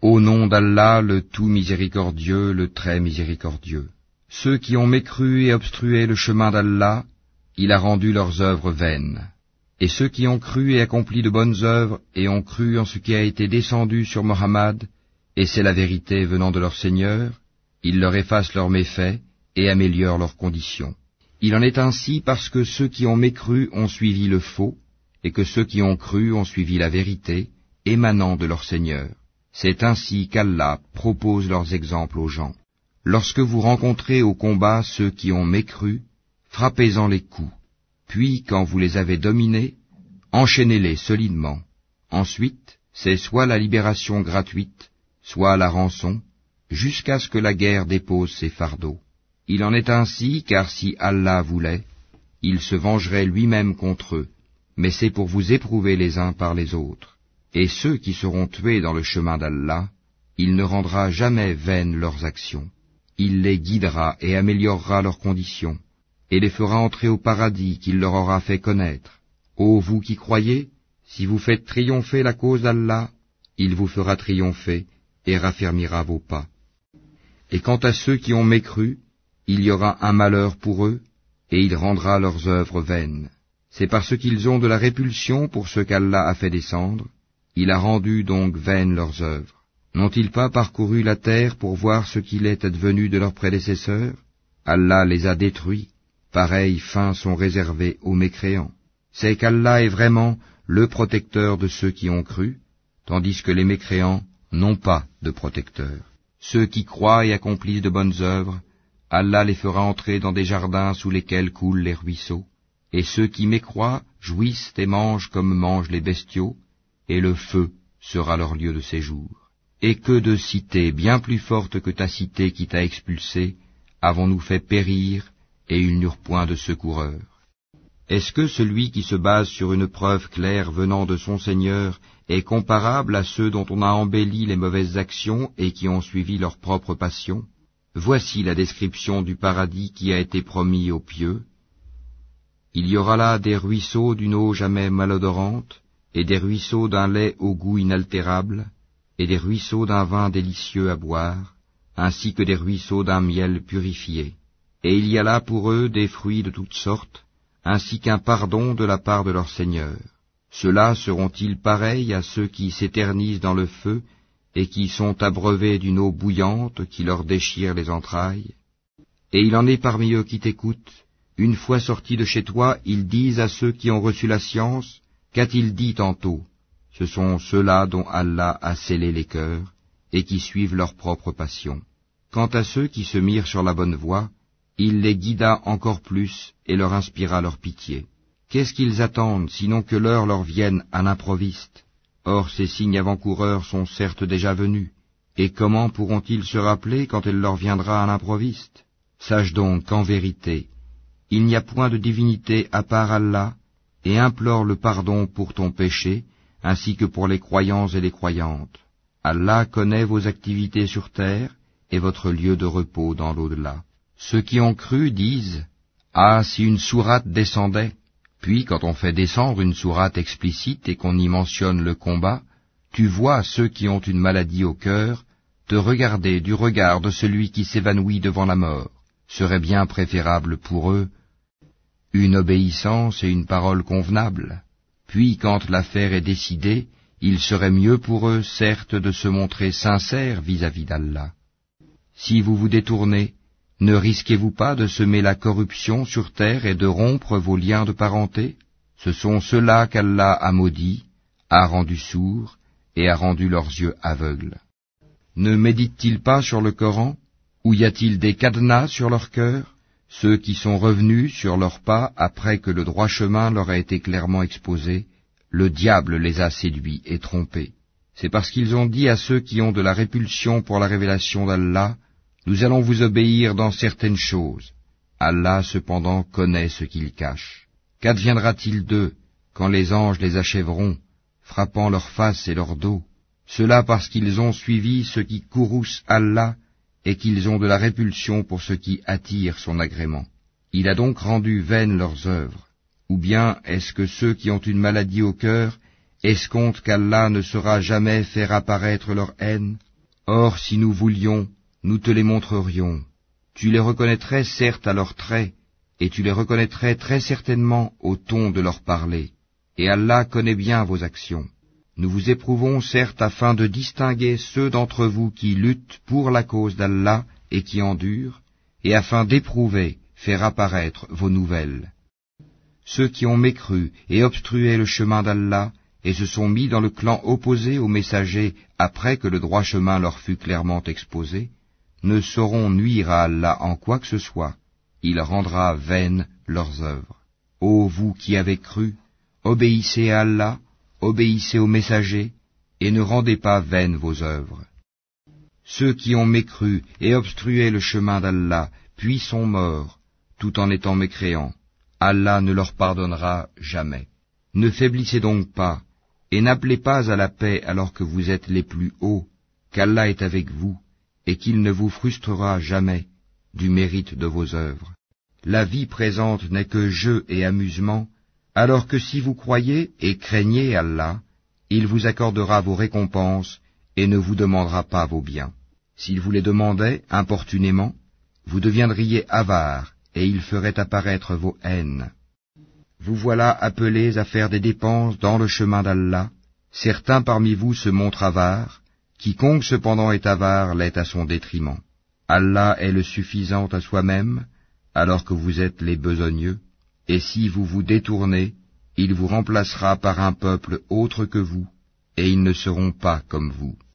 Au nom d'Allah, le tout miséricordieux, le très miséricordieux. Ceux qui ont mécru et obstrué le chemin d'Allah, il a rendu leurs œuvres vaines. Et ceux qui ont cru et accompli de bonnes œuvres et ont cru en ce qui a été descendu sur Mohammed, et c'est la vérité venant de leur Seigneur, il leur efface leurs méfaits et améliore leurs conditions. Il en est ainsi parce que ceux qui ont mécru ont suivi le faux, et que ceux qui ont cru ont suivi la vérité, émanant de leur Seigneur. C'est ainsi qu'Allah propose leurs exemples aux gens. Lorsque vous rencontrez au combat ceux qui ont mécru, frappez-en les coups, puis quand vous les avez dominés, enchaînez-les solidement. Ensuite, c'est soit la libération gratuite, soit la rançon, jusqu'à ce que la guerre dépose ses fardeaux. Il en est ainsi, car si Allah voulait, il se vengerait lui-même contre eux, mais c'est pour vous éprouver les uns par les autres. Et ceux qui seront tués dans le chemin d'Allah, il ne rendra jamais vaines leurs actions. Il les guidera et améliorera leurs conditions, et les fera entrer au paradis qu'il leur aura fait connaître. Ô vous qui croyez, si vous faites triompher la cause d'Allah, il vous fera triompher et raffermira vos pas. Et quant à ceux qui ont mécru, il y aura un malheur pour eux, et il rendra leurs œuvres vaines. C'est parce qu'ils ont de la répulsion pour ce qu'Allah a fait descendre, il a rendu donc vaines leurs œuvres. N'ont-ils pas parcouru la terre pour voir ce qu'il est advenu de leurs prédécesseurs? Allah les a détruits, pareilles fins sont réservées aux mécréants. C'est qu'Allah est vraiment le protecteur de ceux qui ont cru, tandis que les mécréants n'ont pas de protecteur. Ceux qui croient et accomplissent de bonnes œuvres, Allah les fera entrer dans des jardins sous lesquels coulent les ruisseaux, et ceux qui mécroient jouissent et mangent comme mangent les bestiaux, et le feu sera leur lieu de séjour. Et que de cités bien plus fortes que ta cité qui t'a expulsé avons-nous fait périr, et ils n'eurent point de secoureur. Est-ce que celui qui se base sur une preuve claire venant de son Seigneur est comparable à ceux dont on a embelli les mauvaises actions et qui ont suivi leur propre passion? Voici la description du paradis qui a été promis aux pieux. Il y aura là des ruisseaux d'une eau jamais malodorante, et des ruisseaux d'un lait au goût inaltérable, et des ruisseaux d'un vin délicieux à boire, ainsi que des ruisseaux d'un miel purifié. Et il y a là pour eux des fruits de toutes sortes, ainsi qu'un pardon de la part de leur Seigneur. Ceux-là seront-ils pareils à ceux qui s'éternisent dans le feu et qui sont abreuvés d'une eau bouillante qui leur déchire les entrailles? Et il en est parmi eux qui t'écoutent. Une fois sortis de chez toi, ils disent à ceux qui ont reçu la science, qu'a-t-il dit tantôt? Ce sont ceux-là dont Allah a scellé les cœurs et qui suivent leur propre passion. Quant à ceux qui se mirent sur la bonne voie, il les guida encore plus et leur inspira leur pitié. Qu'est-ce qu'ils attendent, sinon que l'heure leur vienne à l'improviste? Or ces signes avant-coureurs sont certes déjà venus, et comment pourront-ils se rappeler quand elle leur viendra à l'improviste? Sache donc qu'en vérité, il n'y a point de divinité à part Allah, et implore le pardon pour ton péché, ainsi que pour les croyants et les croyantes. Allah connaît vos activités sur terre et votre lieu de repos dans l'au-delà. Ceux qui ont cru disent « Ah, si une sourate descendait !» Puis, quand on fait descendre une sourate explicite et qu'on y mentionne le combat, tu vois ceux qui ont une maladie au cœur te regarder du regard de celui qui s'évanouit devant la mort. Serait bien préférable pour eux une obéissance et une parole convenable. Puis, quand l'affaire est décidée, il serait mieux pour eux, certes, de se montrer sincères vis-à-vis d'Allah. Si vous vous détournez, ne risquez-vous pas de semer la corruption sur terre et de rompre vos liens de parenté? Ce sont ceux-là qu'Allah a maudits, a rendus sourds et a rendu leurs yeux aveugles. Ne méditent-ils pas sur le Coran? Ou y a-t-il des cadenas sur leur cœur? Ceux qui sont revenus sur leurs pas après que le droit chemin leur a été clairement exposé, le diable les a séduits et trompés. C'est parce qu'ils ont dit à ceux qui ont de la répulsion pour la révélation d'Allah, « Nous allons vous obéir dans certaines choses. » Allah cependant connaît ce qu'ils cachent. Qu'adviendra-t-il d'eux quand les anges les achèveront, frappant leur face et leur dos? Cela parce qu'ils ont suivi ce qui courrouce Allah, et qu'ils ont de la répulsion pour ce qui attire son agrément. Il a donc rendu vaines leurs œuvres. Ou bien est-ce que ceux qui ont une maladie au cœur escomptent qu'Allah ne saura jamais faire apparaître leur haine? Or, si nous voulions, nous te les montrerions. Tu les reconnaîtrais certes à leurs traits, et tu les reconnaîtrais très certainement au ton de leur parler. Et Allah connaît bien vos actions. Nous vous éprouvons certes afin de distinguer ceux d'entre vous qui luttent pour la cause d'Allah et qui endurent, et afin d'éprouver, faire apparaître vos nouvelles. Ceux qui ont mécru et obstrué le chemin d'Allah, et se sont mis dans le clan opposé aux messagers après que le droit chemin leur fut clairement exposé, ne sauront nuire à Allah en quoi que ce soit. Il rendra vaines leurs œuvres. Ô vous qui avez cru, obéissez à Allah, obéissez aux messagers, et ne rendez pas vaines vos œuvres. Ceux qui ont mécru et obstrué le chemin d'Allah, puis sont morts, tout en étant mécréants, Allah ne leur pardonnera jamais. Ne faiblissez donc pas, et n'appelez pas à la paix alors que vous êtes les plus hauts, qu'Allah est avec vous, et qu'il ne vous frustrera jamais du mérite de vos œuvres. La vie présente n'est que jeu et amusement, alors que si vous croyez et craignez Allah, il vous accordera vos récompenses et ne vous demandera pas vos biens. S'il vous les demandait importunément, vous deviendriez avares et il ferait apparaître vos haines. Vous voilà appelés à faire des dépenses dans le chemin d'Allah. Certains parmi vous se montrent avares, quiconque cependant est avare l'est à son détriment. Allah est le suffisant à soi-même, alors que vous êtes les besogneux, et si vous vous détournez, il vous remplacera par un peuple autre que vous, et ils ne seront pas comme vous.